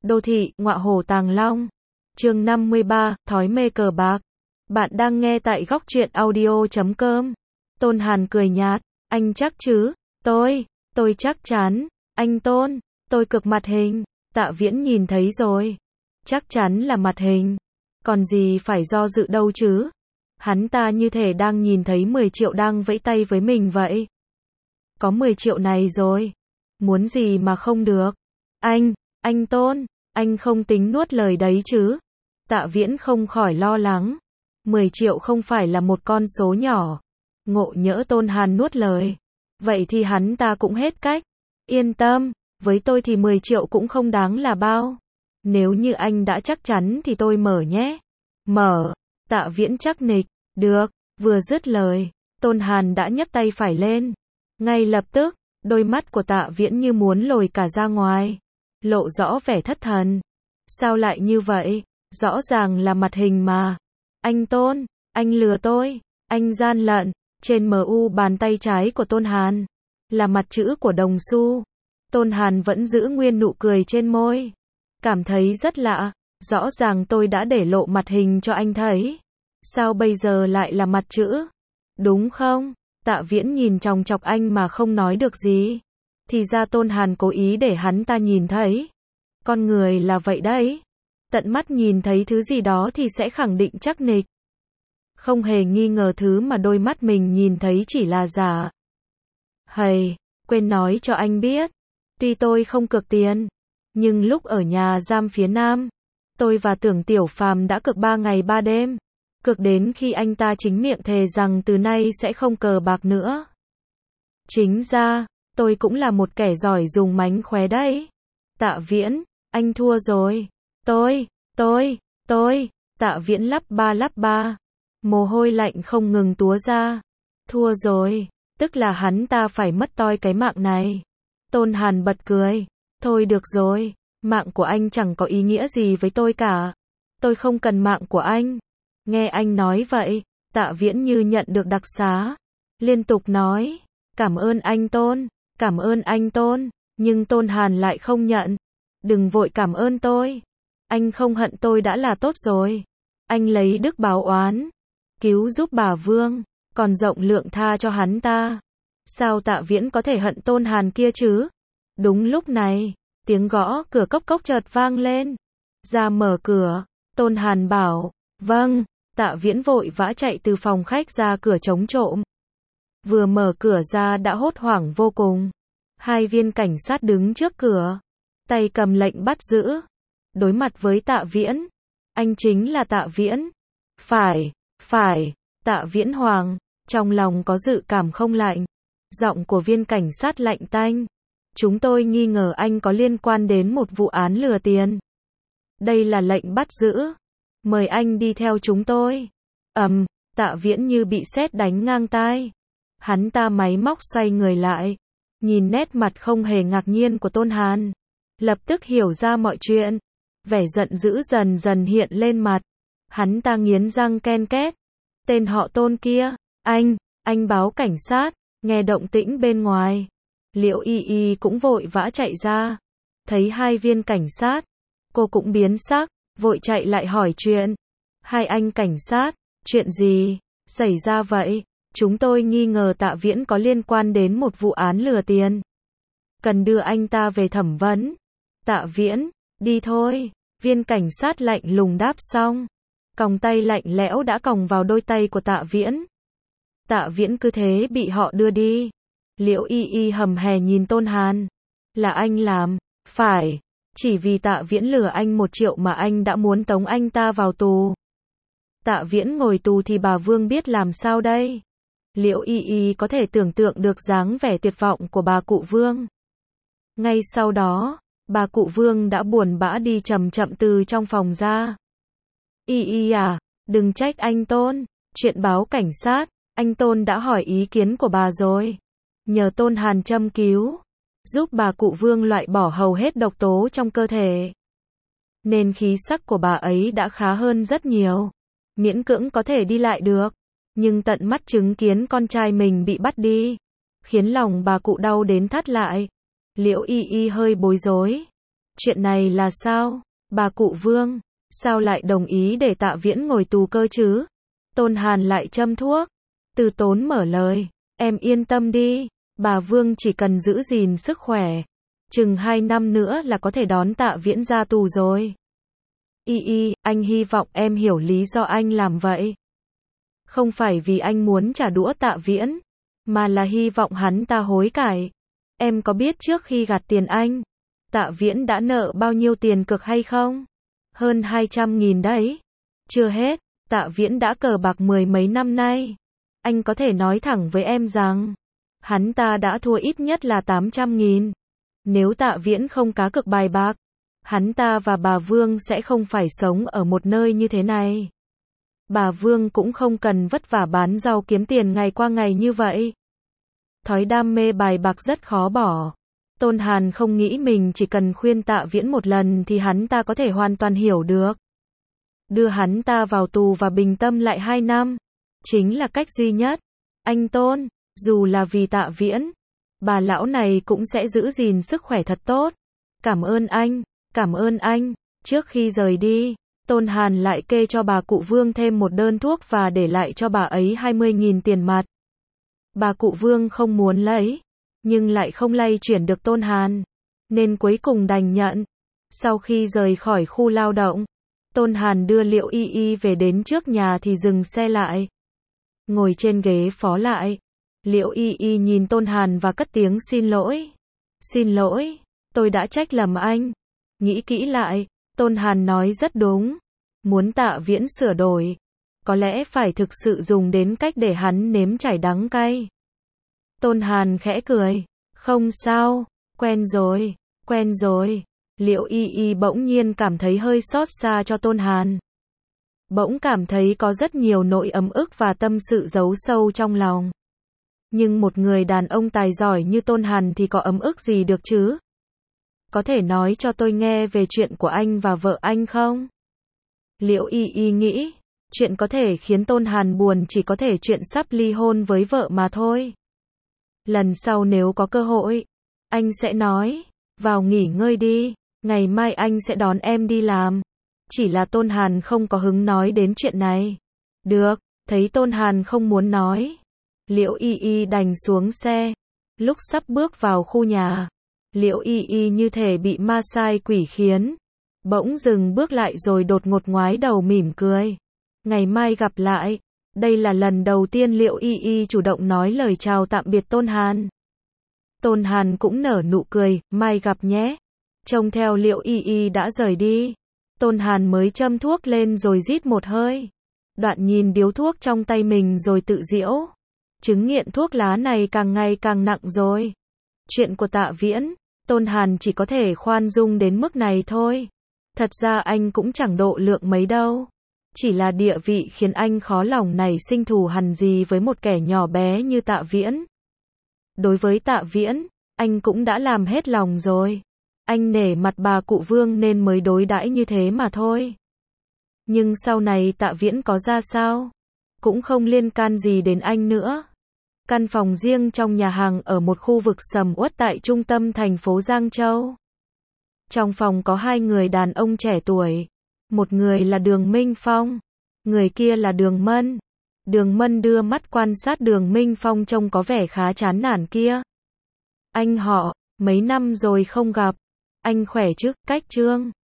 Đô thị, ngọa hổ tàng long. Chương 53, thói mê cờ bạc. Bạn đang nghe tại góc truyện audio.com. Tôn Hàn cười nhạt, anh chắc chứ? Tôi chắc chắn. Anh Tôn, tôi cực mặt hình. Tạ Viễn nhìn thấy rồi. Chắc chắn là mặt hình. Còn gì phải do dự đâu chứ? Hắn ta như thể đang nhìn thấy 10 triệu đang vẫy tay với mình vậy. Có 10 triệu này rồi. Muốn gì mà không được? Anh Tôn, anh không tính nuốt lời đấy chứ? Tạ Viễn không khỏi lo lắng. 10 triệu không phải là một con số nhỏ. Ngộ nhỡ Tôn Hàn nuốt lời. Vậy thì hắn ta cũng hết cách. Yên tâm, với tôi thì 10 triệu cũng không đáng là bao. Nếu như anh đã chắc chắn thì tôi mở nhé. Mở. Tạ Viễn chắc nịch. Được. Vừa dứt lời, Tôn Hàn đã nhấc tay phải lên. Ngay lập tức, đôi mắt của Tạ Viễn như muốn lồi cả ra ngoài. Lộ rõ vẻ thất thần. Sao lại như vậy? Rõ ràng là mặt hình mà. Anh Tôn, anh lừa tôi. Anh gian lận. Trên MU bàn tay trái của Tôn Hàn là mặt chữ của đồng xu. Tôn Hàn vẫn giữ nguyên nụ cười trên môi. Cảm thấy rất lạ. Rõ ràng tôi đã để lộ mặt hình cho anh thấy. Sao bây giờ lại là mặt chữ? Đúng không? Tạ Viễn nhìn chòng chọc anh mà không nói được gì. Thì ra Tôn Hàn cố ý để hắn ta nhìn thấy. Con người là vậy đấy. Tận mắt nhìn thấy thứ gì đó thì sẽ khẳng định chắc nịch. Không hề nghi ngờ thứ mà đôi mắt mình nhìn thấy chỉ là giả. Hầy, quên nói cho anh biết. Tuy tôi không cược tiền, nhưng lúc ở nhà giam phía Nam, tôi và Tưởng Tiểu Phàm đã cược 3 ngày 3 đêm. Cược đến khi anh ta chính miệng thề rằng từ nay sẽ không cờ bạc nữa. Chính ra, tôi cũng là một kẻ giỏi dùng mánh khóe đấy. Tạ Viễn, anh thua rồi. Tôi. Tạ Viễn lắp ba. Mồ hôi lạnh không ngừng túa ra. Thua rồi, tức là hắn ta phải mất toi cái mạng này. Tôn Hàn bật cười. Thôi được rồi, mạng của anh chẳng có ý nghĩa gì với tôi cả. Tôi không cần mạng của anh. Nghe anh nói vậy, Tạ Viễn như nhận được đặc xá. Liên tục nói, cảm ơn anh Tôn. Nhưng Tôn Hàn lại không nhận. Đừng vội cảm ơn tôi. Anh không hận tôi đã là tốt rồi. Anh lấy đức báo oán. Cứu giúp bà Vương, còn rộng lượng tha cho hắn ta. Sao Tạ Viễn có thể hận Tôn Hàn kia chứ? Đúng lúc này, tiếng gõ cửa cốc cốc chợt vang lên. Ra mở cửa, Tôn Hàn bảo, vâng. Tạ Viễn vội vã chạy từ phòng khách ra cửa chống trộm. Vừa mở cửa ra đã hốt hoảng vô cùng. 2 viên cảnh sát đứng trước cửa, tay cầm lệnh bắt giữ. Đối mặt với Tạ Viễn. Anh chính là Tạ Viễn. Phải. Tạ Viễn hoàng, trong lòng có dự cảm không lạnh. Giọng của viên cảnh sát lạnh tanh. Chúng tôi nghi ngờ anh có liên quan đến một vụ án lừa tiền. Đây là lệnh bắt giữ. Mời anh đi theo chúng tôi. Tạ Viễn như bị sét đánh ngang tai. Hắn ta máy móc xoay người lại. Nhìn nét mặt không hề ngạc nhiên của Tôn Hàn. Lập tức hiểu ra mọi chuyện. Vẻ giận dữ dần dần hiện lên mặt. Hắn ta nghiến răng ken két. Tên họ Tôn kia. Anh báo cảnh sát. Nghe động tĩnh bên ngoài. Liễu Y cũng vội vã chạy ra. Thấy 2 viên cảnh sát. Cô cũng biến sắc. Vội chạy lại hỏi chuyện. 2 anh cảnh sát. Chuyện gì xảy ra vậy? Chúng tôi nghi ngờ Tạ Viễn có liên quan đến một vụ án lừa tiền. Cần đưa anh ta về thẩm vấn. Tạ Viễn, đi thôi. Viên cảnh sát lạnh lùng đáp xong. Còng tay lạnh lẽo đã còng vào đôi tay của Tạ Viễn. Tạ Viễn cứ thế bị họ đưa đi. Liễu Y hầm hè nhìn Tôn Hàn. Là anh làm. Phải. Chỉ vì Tạ Viễn lừa anh 1 triệu mà anh đã muốn tống anh ta vào tù. Tạ Viễn ngồi tù thì bà Vương biết làm sao đây? Liễu Y có thể tưởng tượng được dáng vẻ tuyệt vọng của bà cụ Vương. Ngay sau đó, bà cụ Vương đã buồn bã đi chậm chậm từ trong phòng ra. Y à, đừng trách anh Tôn. Chuyện báo cảnh sát, anh Tôn đã hỏi ý kiến của bà rồi. Nhờ Tôn Hàn châm cứu, giúp bà cụ Vương loại bỏ hầu hết độc tố trong cơ thể. Nên khí sắc của bà ấy đã khá hơn rất nhiều. Miễn cưỡng có thể đi lại được. Nhưng tận mắt chứng kiến con trai mình bị bắt đi, khiến lòng bà cụ đau đến thắt lại. Liễu Y hơi bối rối. Chuyện này là sao? Bà cụ Vương, sao lại đồng ý để Tạ Viễn ngồi tù cơ chứ? Tôn Hàn lại châm thuốc. Từ Tốn mở lời, em yên tâm đi, bà Vương chỉ cần giữ gìn sức khỏe. Chừng 2 năm nữa là có thể đón Tạ Viễn ra tù rồi. Anh hy vọng em hiểu lý do anh làm vậy. Không phải vì anh muốn trả đũa Tạ Viễn, mà là hy vọng hắn ta hối cải. Em có biết trước khi gạt tiền anh, Tạ Viễn đã nợ bao nhiêu tiền cược hay không? Hơn 200.000 đấy. Chưa hết, Tạ Viễn đã cờ bạc 10 mấy năm nay. Anh có thể nói thẳng với em rằng, hắn ta đã thua ít nhất là 800.000. Nếu Tạ Viễn không cá cược bài bạc, hắn ta và bà Vương sẽ không phải sống ở một nơi như thế này. Bà Vương cũng không cần vất vả bán rau kiếm tiền ngày qua ngày như vậy. Thói đam mê bài bạc rất khó bỏ. Tôn Hàn không nghĩ mình chỉ cần khuyên Tạ Viễn một lần thì hắn ta có thể hoàn toàn hiểu được. Đưa hắn ta vào tù và bình tâm lại 2 năm. Chính là cách duy nhất. Anh Tôn, dù là vì Tạ Viễn, bà lão này cũng sẽ giữ gìn sức khỏe thật tốt. Cảm ơn anh, cảm ơn anh. Trước khi rời đi, Tôn Hàn lại kê cho bà cụ Vương thêm một đơn thuốc và để lại cho bà ấy 20.000 tiền mặt. Bà cụ Vương không muốn lấy, nhưng lại không lay chuyển được Tôn Hàn, nên cuối cùng đành nhận. Sau khi rời khỏi khu lao động, Tôn Hàn đưa Liệu Y về đến trước nhà thì dừng xe lại. Ngồi trên ghế phó lại, Liệu Y nhìn Tôn Hàn và cất tiếng xin lỗi. Xin lỗi, tôi đã trách lầm anh. Nghĩ kỹ lại, Tôn Hàn nói rất đúng. Muốn Tạ Viễn sửa đổi, có lẽ phải thực sự dùng đến cách để hắn nếm trải đắng cay. Tôn Hàn khẽ cười. Không sao, quen rồi, quen rồi. Liệu Y bỗng nhiên cảm thấy hơi xót xa cho Tôn Hàn. Bỗng cảm thấy có rất nhiều nỗi ấm ức và tâm sự giấu sâu trong lòng. Nhưng một người đàn ông tài giỏi như Tôn Hàn thì có ấm ức gì được chứ? Có thể nói cho tôi nghe về chuyện của anh và vợ anh không? Liệu Y nghĩ, chuyện có thể khiến Tôn Hàn buồn chỉ có thể chuyện sắp ly hôn với vợ mà thôi. Lần sau nếu có cơ hội, anh sẽ nói, vào nghỉ ngơi đi, ngày mai anh sẽ đón em đi làm. Chỉ là Tôn Hàn không có hứng nói đến chuyện này. Được, thấy Tôn Hàn không muốn nói, Liệu Y đành xuống xe. Lúc sắp bước vào khu nhà, Liệu Y như thể bị ma sai quỷ khiến. Bỗng dừng bước lại rồi đột ngột ngoái đầu mỉm cười. Ngày mai gặp lại. Đây là lần đầu tiên Liệu Y chủ động nói lời chào tạm biệt Tôn Hàn. Tôn Hàn cũng nở nụ cười, mai gặp nhé. Trông theo Liệu Y đã rời đi, Tôn Hàn mới châm thuốc lên rồi rít một hơi. Đoạn nhìn điếu thuốc trong tay mình rồi tự giễu. Chứng nghiện thuốc lá này càng ngày càng nặng rồi. Chuyện của Tạ Viễn, Tôn Hàn chỉ có thể khoan dung đến mức này thôi. Thật ra anh cũng chẳng độ lượng mấy đâu. Chỉ là địa vị khiến anh khó lòng nảy sinh thù hằn gì với một kẻ nhỏ bé như Tạ Viễn. Đối với Tạ Viễn, anh cũng đã làm hết lòng rồi. Anh nể mặt bà cụ Vương nên mới đối đãi như thế mà thôi. Nhưng sau này Tạ Viễn có ra sao, cũng không liên can gì đến anh nữa. Căn phòng riêng trong nhà hàng ở một khu vực sầm uất tại trung tâm thành phố Giang Châu. Trong phòng có 2 người đàn ông trẻ tuổi. Một người là Đường Minh Phong, người kia là Đường Mân. Đường Mân đưa mắt quan sát Đường Minh Phong trông có vẻ khá chán nản kia. Anh họ, mấy năm rồi không gặp. Anh khỏe chứ, cách Trương?